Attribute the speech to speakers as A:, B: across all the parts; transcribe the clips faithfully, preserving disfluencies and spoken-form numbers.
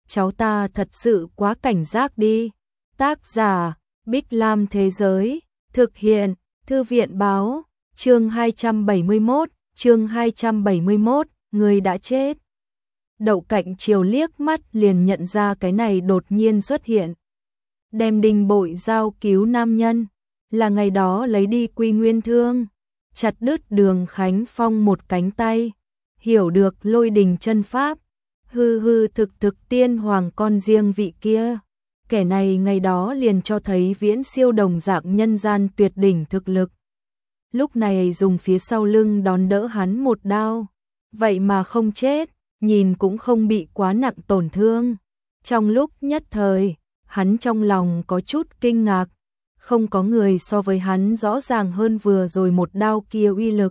A: cháu ta thật sự quá cảnh giác đi. Tác giả, Bích Lam Thế Giới, thực hiện, Thư viện Báo, chương hai trăm bảy mươi mốt, chương hai trăm bảy mươi mốt, người đã chết. Đậu Cạnh Chiều liếc mắt liền nhận ra cái này đột nhiên xuất hiện. Đem Đinh Bội Giao cứu nam nhân, là ngày đó lấy đi Quy Nguyên Thương, chặt đứt Đường Khánh Phong một cánh tay, hiểu được Lôi Đình chân pháp, hư hư thực thực tiên hoàng con riêng vị kia. Kẻ này ngày đó liền cho thấy viễn siêu đồng dạng nhân gian tuyệt đỉnh thực lực. Lúc này dùng phía sau lưng đón đỡ hắn một đao, vậy mà không chết, nhìn cũng không bị quá nặng tổn thương. Trong lúc nhất thời, hắn trong lòng có chút kinh ngạc, không có người so với hắn rõ ràng hơn vừa rồi một đao kia uy lực.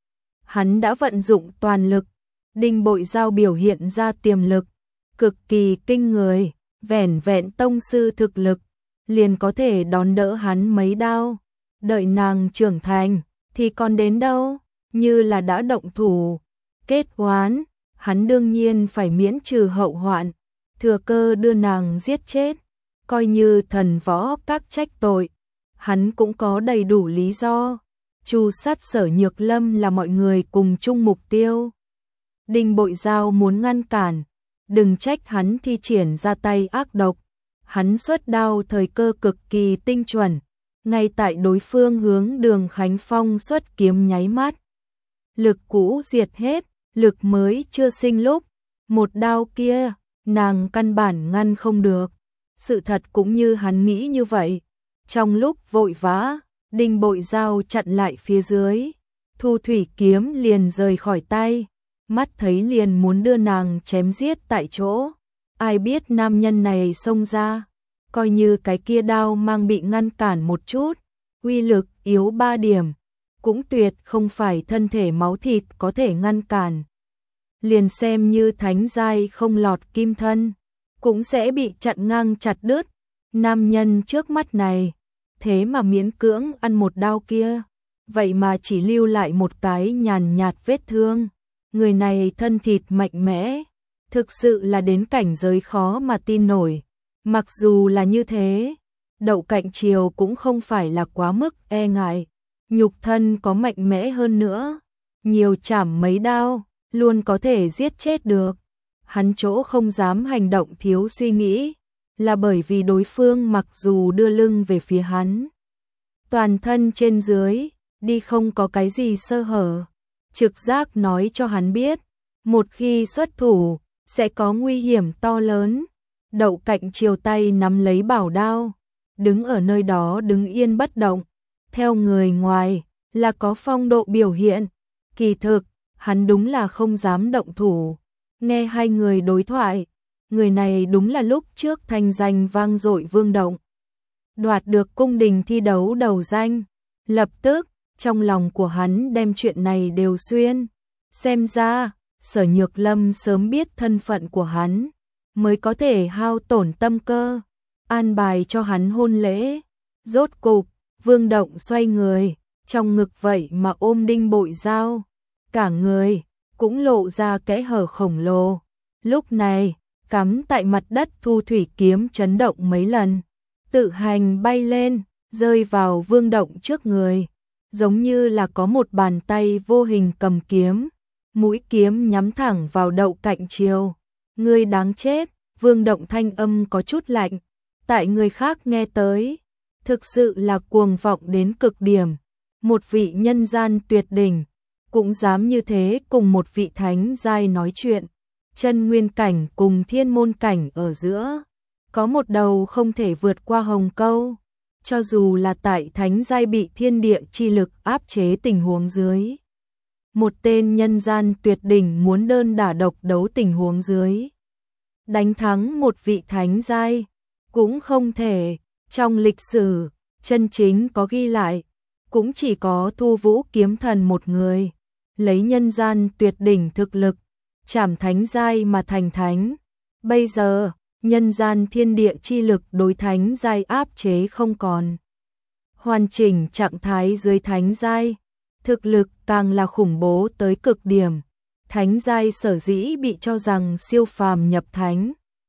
A: Hắn đã vận dụng toàn lực, Đinh Bội Giao biểu hiện ra tiềm lực, cực kỳ kinh người, vẻn vẹn tông sư thực lực, liền có thể đón đỡ hắn mấy đao. Đợi nàng trưởng thành, thì còn đến đâu, như là đã động thủ, kết oán, hắn đương nhiên phải miễn trừ hậu hoạn, thừa cơ đưa nàng giết chết, coi như thần võ các trách tội, hắn cũng có đầy đủ lý do. Chu sát Sở Nhược Lâm là mọi người cùng chung mục tiêu. Đinh Bội Giao muốn ngăn cản, đừng trách hắn thi triển ra tay ác độc, hắn xuất đao thời cơ cực kỳ tinh chuẩn, ngay tại đối phương hướng Đường Khánh Phong xuất kiếm nháy mắt. Lực cũ diệt hết, lực mới chưa sinh lúc, một đao kia, nàng căn bản ngăn không được. Sự thật cũng như hắn nghĩ như vậy. Trong lúc vội vã, Đinh Bội Giao chặn lại phía dưới, thu thủy kiếm liền rời khỏi tay, mắt thấy liền muốn đưa nàng chém giết tại chỗ. Ai biết nam nhân này xông ra, coi như cái kia đao mang bị ngăn cản một chút, uy lực yếu ba điểm, cũng tuyệt không phải thân thể máu thịt có thể ngăn cản. Liền xem như thánh giai không lọt kim thân, cũng sẽ bị chặn ngang chặt đứt. Nam nhân trước mắt này, thế mà miễn cưỡng ăn một đao kia, vậy mà chỉ lưu lại một cái nhàn nhạt vết thương. Người này thân thịt mạnh mẽ, thực sự là đến cảnh giới khó mà tin nổi. Mặc dù là như thế, Đậu Cạnh Chiều cũng không phải là quá mức e ngại, nhục thân có mạnh mẽ hơn nữa, nhiều chảm mấy đao, luôn có thể giết chết được. Hắn chỗ không dám hành động thiếu suy nghĩ, là bởi vì đối phương mặc dù đưa lưng về phía hắn, toàn thân trên dưới, đi không có cái gì sơ hở. Trực giác nói cho hắn biết, một khi xuất thủ, sẽ có nguy hiểm to lớn. Đậu Cạnh Chiều tay nắm lấy bảo đao, đứng ở nơi đó đứng yên bất động. Theo người ngoài, là có phong độ biểu hiện, kỳ thực, hắn đúng là không dám động thủ. Nghe hai người đối thoại, người này đúng là lúc trước thanh danh vang dội Vương Động, đoạt được cung đình thi đấu đầu danh. Lập tức, trong lòng của hắn đem chuyện này đều xuyên. Xem ra, Sở Nhược Lâm sớm biết thân phận của hắn, mới có thể hao tổn tâm cơ, an bài cho hắn hôn lễ. Rốt cục, Vương Động xoay người, trong ngực vậy mà ôm Đinh Bội Giao, cả người cũng lộ ra kẽ hở khổng lồ. Lúc này, cắm tại mặt đất thu thủy kiếm chấn động mấy lần, tự hành bay lên, rơi vào Vương Động trước người, giống như là có một bàn tay vô hình cầm kiếm, mũi kiếm nhắm thẳng vào Đậu Cạnh Chiều. Ngươi đáng chết. Vương Động thanh âm có chút lạnh, tại người khác nghe tới, thực sự là cuồng vọng đến cực điểm. Một vị nhân gian tuyệt đỉnh, cũng dám như thế cùng một vị thánh giai nói chuyện. Chân nguyên cảnh cùng thiên môn cảnh ở giữa, có một đầu không thể vượt qua hồng câu. Cho dù là tại thánh giai bị thiên địa chi lực áp chế tình huống dưới, một tên nhân gian tuyệt đỉnh muốn đơn đả độc đấu tình huống dưới, đánh thắng một vị thánh giai cũng không thể. Trong lịch sử chân chính có ghi lại, cũng chỉ có Thu Vũ kiếm thần một người, lấy nhân gian tuyệt đỉnh thực lực chảm thánh giai mà thành thánh. Bây giờ, nhân gian thiên địa chi lực đối thánh giai áp chế không còn. Hoàn chỉnh trạng thái dưới thánh giai, thực lực càng là khủng bố tới cực điểm. Thánh giai sở dĩ bị cho rằng siêu phàm nhập thánh,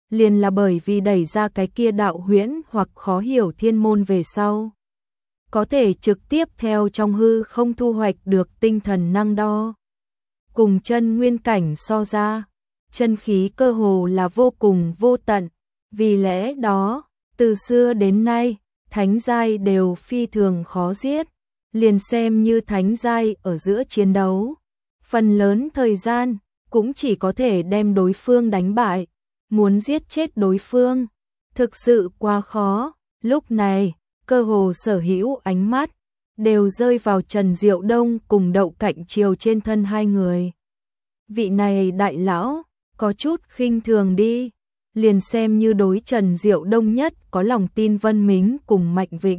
A: liền là bởi vì đẩy ra cái kia đạo huyễn hoặc khó hiểu thiên môn về sau. Có thể trực tiếp theo trong hư không thu hoạch được tinh thần năng đo. Cùng chân nguyên cảnh so ra, chân khí cơ hồ là vô cùng vô tận, vì lẽ đó, từ xưa đến nay, thánh giai đều phi thường khó giết, liền xem như thánh giai ở giữa chiến đấu. Phần lớn thời gian, cũng chỉ có thể đem đối phương đánh bại, muốn giết chết đối phương, thực sự quá khó. Lúc này, cơ hồ sở hữu ánh mắt, đều rơi vào Trần Diệu Đông cùng Đậu Cạnh Triều trên thân hai người. Vị này đại lão, có chút khinh thường đi, liền xem như đối Trần Diệu Đông nhất có lòng tin Vân Mính cùng Mạnh Vịnh.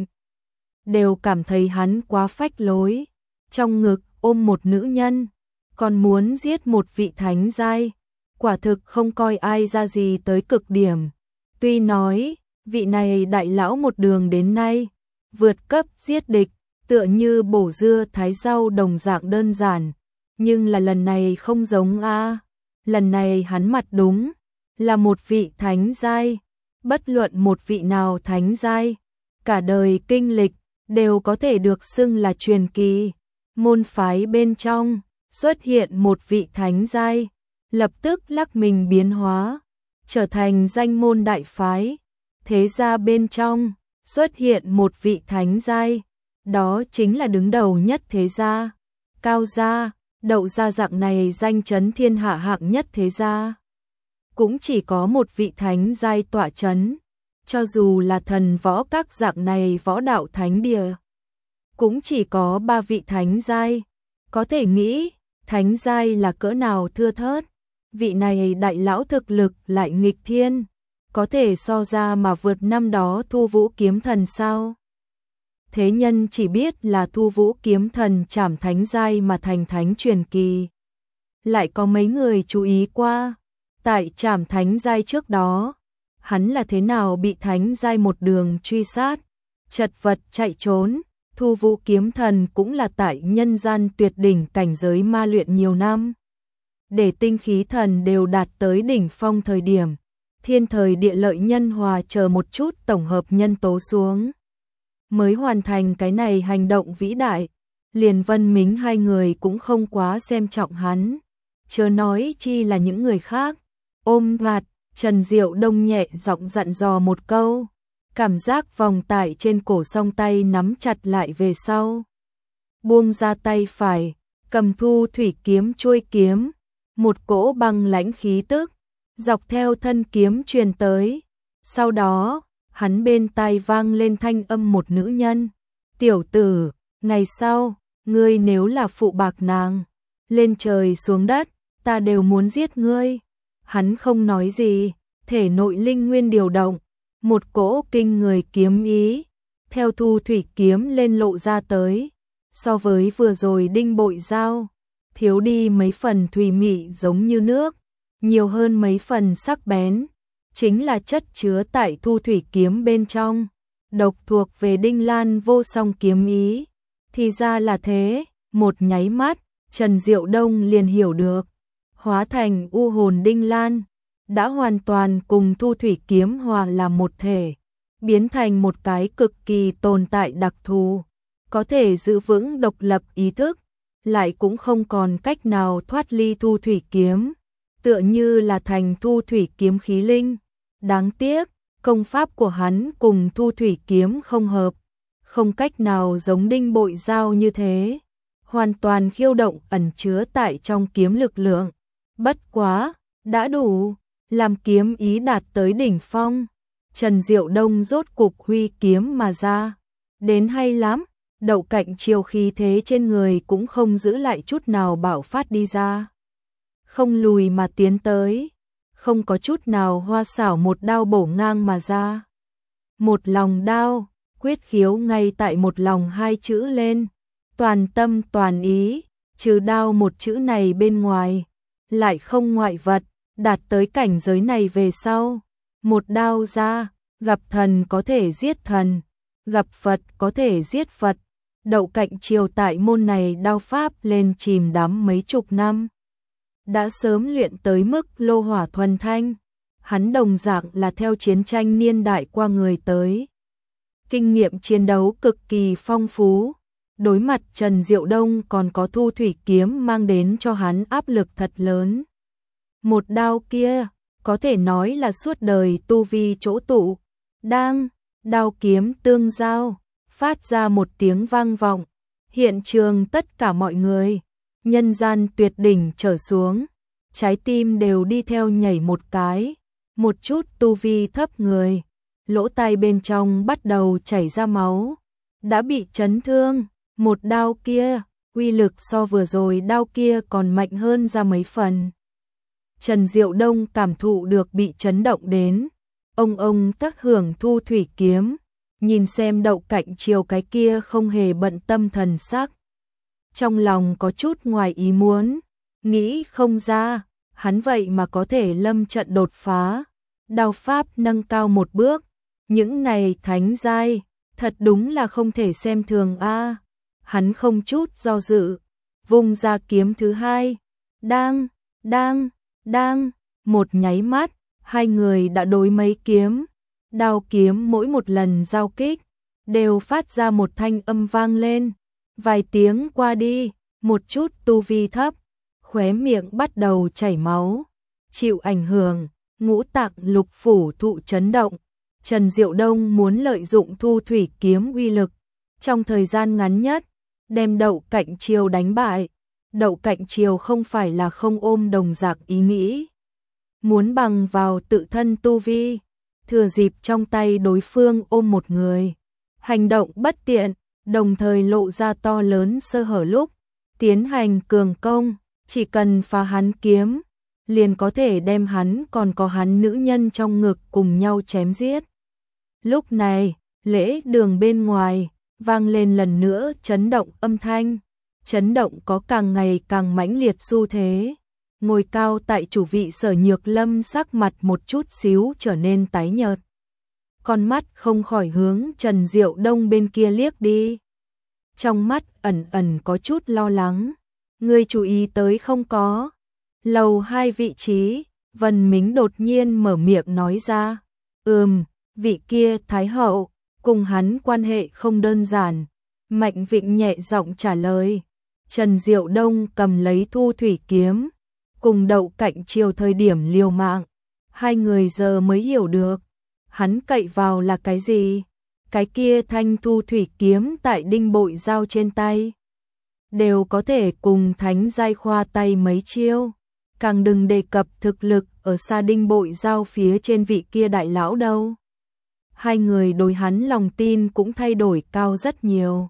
A: Đều cảm thấy hắn quá phách lối, trong ngực ôm một nữ nhân, còn muốn giết một vị thánh giai, quả thực không coi ai ra gì tới cực điểm. Tuy nói, vị này đại lão một đường đến nay, vượt cấp giết địch, tựa như bổ dưa thái rau đồng dạng đơn giản, nhưng là lần này không giống a, lần này hắn mặt đúng là một vị thánh giai, bất luận một vị nào thánh giai, cả đời kinh lịch đều có thể được xưng là truyền kỳ. Môn phái bên trong xuất hiện một vị thánh giai, lập tức lắc mình biến hóa, trở thành danh môn đại phái. Thế gia bên trong xuất hiện một vị thánh giai, đó chính là đứng đầu nhất thế gia, Cao gia. Đậu gia dạng này danh chấn thiên hạ hạng nhất thế gia, cũng chỉ có một vị thánh giai tọa chấn. Cho dù là thần võ các dạng này võ đạo thánh địa, cũng chỉ có ba vị thánh giai. Có thể nghĩ, thánh giai là cỡ nào thưa thớt. Vị này đại lão thực lực lại nghịch thiên, có thể so ra mà vượt năm đó Thu Vũ kiếm thần sao? Thế nhân chỉ biết là Thu Vũ kiếm thần trảm thánh giai mà thành thánh truyền kỳ. Lại có mấy người chú ý qua, tại trảm thánh giai trước đó, hắn là thế nào bị thánh giai một đường truy sát, chật vật chạy trốn. Thu Vũ kiếm thần cũng là tại nhân gian tuyệt đỉnh cảnh giới ma luyện nhiều năm, để tinh khí thần đều đạt tới đỉnh phong thời điểm, thiên thời địa lợi nhân hòa chờ một chút tổng hợp nhân tố xuống, mới hoàn thành cái này hành động vĩ đại. Liền Vân Mính hai người cũng không quá xem trọng hắn, chớ nói chi là những người khác. Ôm mặt, Trần Diệu Đông nhẹ giọng dặn dò một câu, cảm giác vòng tại trên cổ song tay nắm chặt lại về sau. Buông ra tay phải, cầm thu thủy kiếm chuôi kiếm, một cỗ băng lãnh khí tức, dọc theo thân kiếm truyền tới. Sau đó, hắn bên tai vang lên thanh âm một nữ nhân. Tiểu tử, ngày sau, ngươi nếu là phụ bạc nàng, lên trời xuống đất, ta đều muốn giết ngươi. Hắn không nói gì, thể nội linh nguyên điều động, một cỗ kinh người kiếm ý, theo thu thủy kiếm lên lộ ra tới. So với vừa rồi đinh bội dao, thiếu đi mấy phần thùy mị giống như nước, nhiều hơn mấy phần sắc bén, chính là chất chứa tại thu thủy kiếm bên trong, độc thuộc về Đinh Lan vô song kiếm ý. Thì ra là thế, một nháy mắt, Trần Diệu Đông liền hiểu được, hóa thành u hồn Đinh Lan, đã hoàn toàn cùng thu thủy kiếm hòa làm một thể, biến thành một cái cực kỳ tồn tại đặc thù, có thể giữ vững độc lập ý thức, lại cũng không còn cách nào thoát ly thu thủy kiếm, tựa như là thành thu thủy kiếm khí linh. Đáng tiếc, công pháp của hắn cùng thu thủy kiếm không hợp, không cách nào giống đinh bội dao như thế, hoàn toàn khiêu động ẩn chứa tại trong kiếm lực lượng. Bất quá, đã đủ, làm kiếm ý đạt tới đỉnh phong. Trần Diệu Đông rốt cục huy kiếm mà ra, đến hay lắm. Đậu Cạnh Triều khí thế trên người cũng không giữ lại chút nào bạo phát đi ra, không lùi mà tiến tới, không có chút nào hoa xảo một đao bổ ngang mà ra. Một lòng đao, quyết khiếu ngay tại một lòng hai chữ lên, toàn tâm toàn ý, trừ đao một chữ này bên ngoài, lại không ngoại vật. Đạt tới cảnh giới này về sau, một đao ra, gặp thần có thể giết thần, gặp Phật có thể giết Phật. Đậu Cạnh Triều tại môn này đao pháp lên chìm đắm mấy chục năm, đã sớm luyện tới mức lô hỏa thuần thanh. hắn đồng dạng là theo chiến tranh niên đại qua người tới. Kinh nghiệm chiến đấu cực kỳ phong phú, đối mặt Trần Diệu Đông còn có thu thủy kiếm mang đến cho hắn áp lực thật lớn. Một đao kia, có thể nói là suốt đời tu vi chỗ tụ, đang, đao kiếm tương giao, phát ra một tiếng vang vọng, hiện trường tất cả mọi người, nhân gian tuyệt đỉnh trở xuống, trái tim đều đi theo nhảy một cái, một chút tu vi thấp người, lỗ tai bên trong bắt đầu chảy ra máu, đã bị chấn thương, một đao kia, uy lực so vừa rồi đao kia còn mạnh hơn ra mấy phần. Trần Diệu Đông cảm thụ được bị chấn động đến, ông ông tác hưởng thu thủy kiếm, nhìn xem Đậu Cạnh Triều cái kia không hề bận tâm thần sắc. Trong lòng có chút ngoài ý muốn, nghĩ không ra, hắn vậy mà có thể lâm trận đột phá, đao pháp nâng cao một bước, những này thánh giai, thật đúng là không thể xem thường a. Hắn không chút do dự, vung ra kiếm thứ hai, đang, đang, đang, một nháy mắt, hai người đã đối mấy kiếm, đao kiếm mỗi một lần giao kích, đều phát ra một thanh âm vang lên, vài tiếng qua đi, một chút tu vi thấp, khóe miệng bắt đầu chảy máu, chịu ảnh hưởng, ngũ tạng lục phủ thụ chấn động. Trần Diệu Đông muốn lợi dụng thu thủy kiếm uy lực, trong thời gian ngắn nhất, đem Đậu Cạnh Triều đánh bại. Đậu Cạnh Triều không phải là không ôm đồng dạng ý nghĩ, muốn bằng vào tự thân tu vi, thừa dịp trong tay đối phương ôm một người, hành động bất tiện, đồng thời lộ ra to lớn sơ hở lúc tiến hành cường công, chỉ cần phá hắn kiếm, liền có thể đem hắn còn có hắn nữ nhân trong ngực cùng nhau chém giết. Lúc này, lễ đường bên ngoài vang lên lần nữa chấn động âm thanh, chấn động có càng ngày càng mãnh liệt xu thế. Ngồi cao tại chủ vị Sở Nhược Lâm sắc mặt một chút xíu trở nên tái nhợt. Con mắt không khỏi hướng Trần Diệu Đông bên kia liếc đi. Trong mắt ẩn ẩn có chút lo lắng. Ngươi chú ý tới không có? Lầu hai vị trí, Vân Mính đột nhiên mở miệng nói ra. Ừm, vị kia Thái Hậu, cùng hắn quan hệ không đơn giản. Mạnh Vịnh nhẹ giọng trả lời. Trần Diệu Đông cầm lấy thu thủy kiếm, cùng Đậu Cạnh Triều thời điểm liều mạng. Hai người giờ mới hiểu được, hắn cậy vào là cái gì? Cái kia thanh thu thủy kiếm tại đinh bội giao trên tay, đều có thể cùng thánh giai khoa tay mấy chiêu. Càng đừng đề cập thực lực ở xa đinh bội giao phía trên vị kia đại lão đâu. Hai người đối hắn lòng tin cũng thay đổi cao rất nhiều.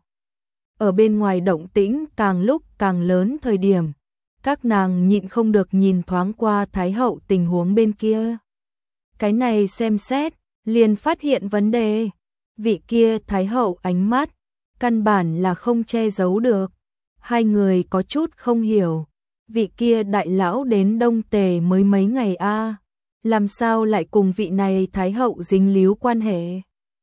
A: Ở bên ngoài động tĩnh càng lúc càng lớn thời điểm, các nàng nhịn không được nhìn thoáng qua Thái Hậu tình huống bên kia. Cái này xem xét, liền phát hiện vấn đề. Vị kia Thái Hậu ánh mắt, căn bản là không che giấu được. Hai người có chút không hiểu. Vị kia đại lão đến Đông Tề mới mấy ngày a, làm sao lại cùng vị này Thái Hậu dính líu quan hệ?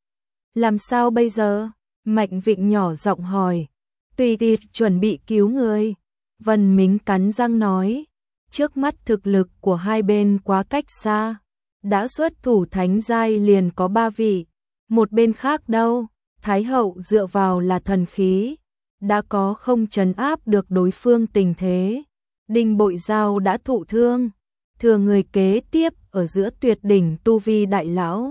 A: Làm sao bây giờ? Mạnh Vịnh nhỏ giọng hỏi. Tùy thì chuẩn bị cứu người. Vân Mính cắn răng nói. Trước mắt thực lực của hai bên quá cách xa. Đã xuất thủ thánh giai liền có ba vị. Một bên khác đâu, Thái Hậu dựa vào là thần khí. Đã có không trấn áp được đối phương tình thế. Đinh Bội Giao đã thụ thương. Thừa người kế tiếp ở giữa tuyệt đỉnh tu vi đại lão.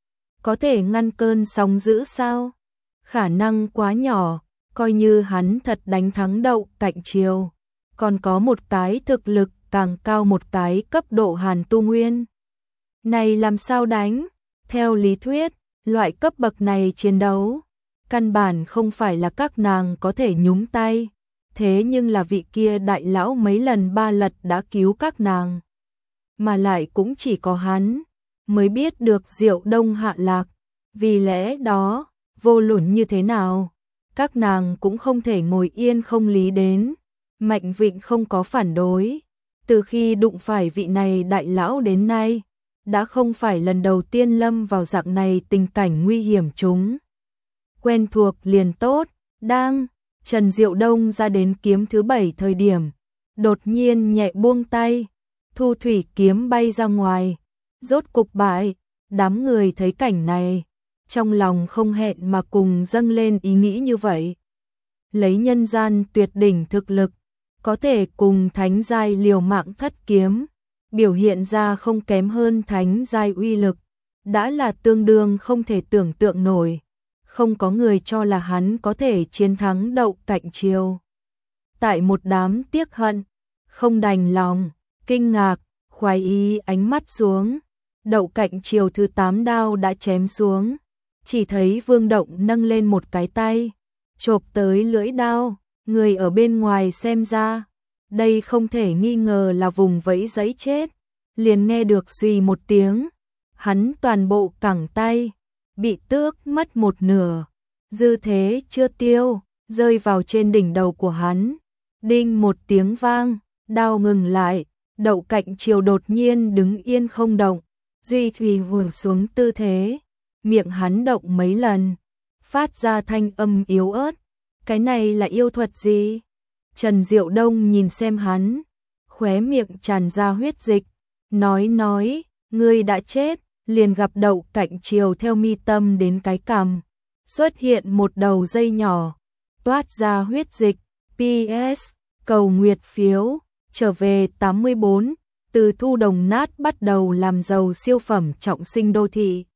A: Có thể ngăn cơn sóng dữ sao? Khả năng quá nhỏ, coi như hắn thật đánh thắng Đậu Cạnh Triều. Còn có một cái thực lực càng cao một cái cấp độ Hàn Tu Nguyên. Này làm sao đánh? Theo lý thuyết, loại cấp bậc này chiến đấu, căn bản không phải là các nàng có thể nhúng tay. Thế nhưng là vị kia đại lão mấy lần ba lật đã cứu các nàng. Mà lại cũng chỉ có hắn mới biết được Diệu Đông hạ lạc. Vì lẽ đó, vô luận như thế nào, các nàng cũng không thể ngồi yên không lý đến. Mạnh Vịnh không có phản đối. Từ khi đụng phải vị này đại lão đến nay, đã không phải lần đầu tiên lâm vào dạng này tình cảnh nguy hiểm chúng. Quen thuộc liền tốt, đang, Trần Diệu Đông ra đến kiếm thứ bảy thời điểm, đột nhiên nhẹ buông tay, thu thủy kiếm bay ra ngoài, rốt cục bại. Đám người thấy cảnh này, trong lòng không hẹn mà cùng dâng lên ý nghĩ như vậy. Lấy nhân gian tuyệt đỉnh thực lực, có thể cùng thánh giai liều mạng thất kiếm, biểu hiện ra không kém hơn thánh giai uy lực, đã là tương đương không thể tưởng tượng nổi. Không có người cho là hắn có thể chiến thắng Đậu Cạnh Triều. Tại một đám tiếc hận, không đành lòng, kinh ngạc, khoái ý ánh mắt xuống, Đậu Cạnh Triều thứ tám đao đã chém xuống, chỉ thấy Vương Động nâng lên một cái tay, chộp tới lưỡi đao, người ở bên ngoài xem ra, đây không thể nghi ngờ là vùng vẫy giấy chết, liền nghe được suy một tiếng, hắn toàn bộ cẳng tay, bị tước mất một nửa, dư thế chưa tiêu, rơi vào trên đỉnh đầu của hắn, đinh một tiếng vang, đao ngừng lại, Đậu Cạnh Triều đột nhiên đứng yên không động, duy trì vùi xuống tư thế, miệng hắn động mấy lần, phát ra thanh âm yếu ớt, cái này là yêu thuật gì? Trần Diệu Đông nhìn xem hắn, khóe miệng tràn ra huyết dịch, nói nói, ngươi đã chết, liền gặp Đậu Cạnh Triều theo mi tâm đến cái cằm, xuất hiện một đầu dây nhỏ, toát ra huyết dịch, pê ét, cầu nguyệt phiếu, trở về tám mươi bốn, từ thu đồng nát bắt đầu làm giàu siêu phẩm trọng sinh đô thị.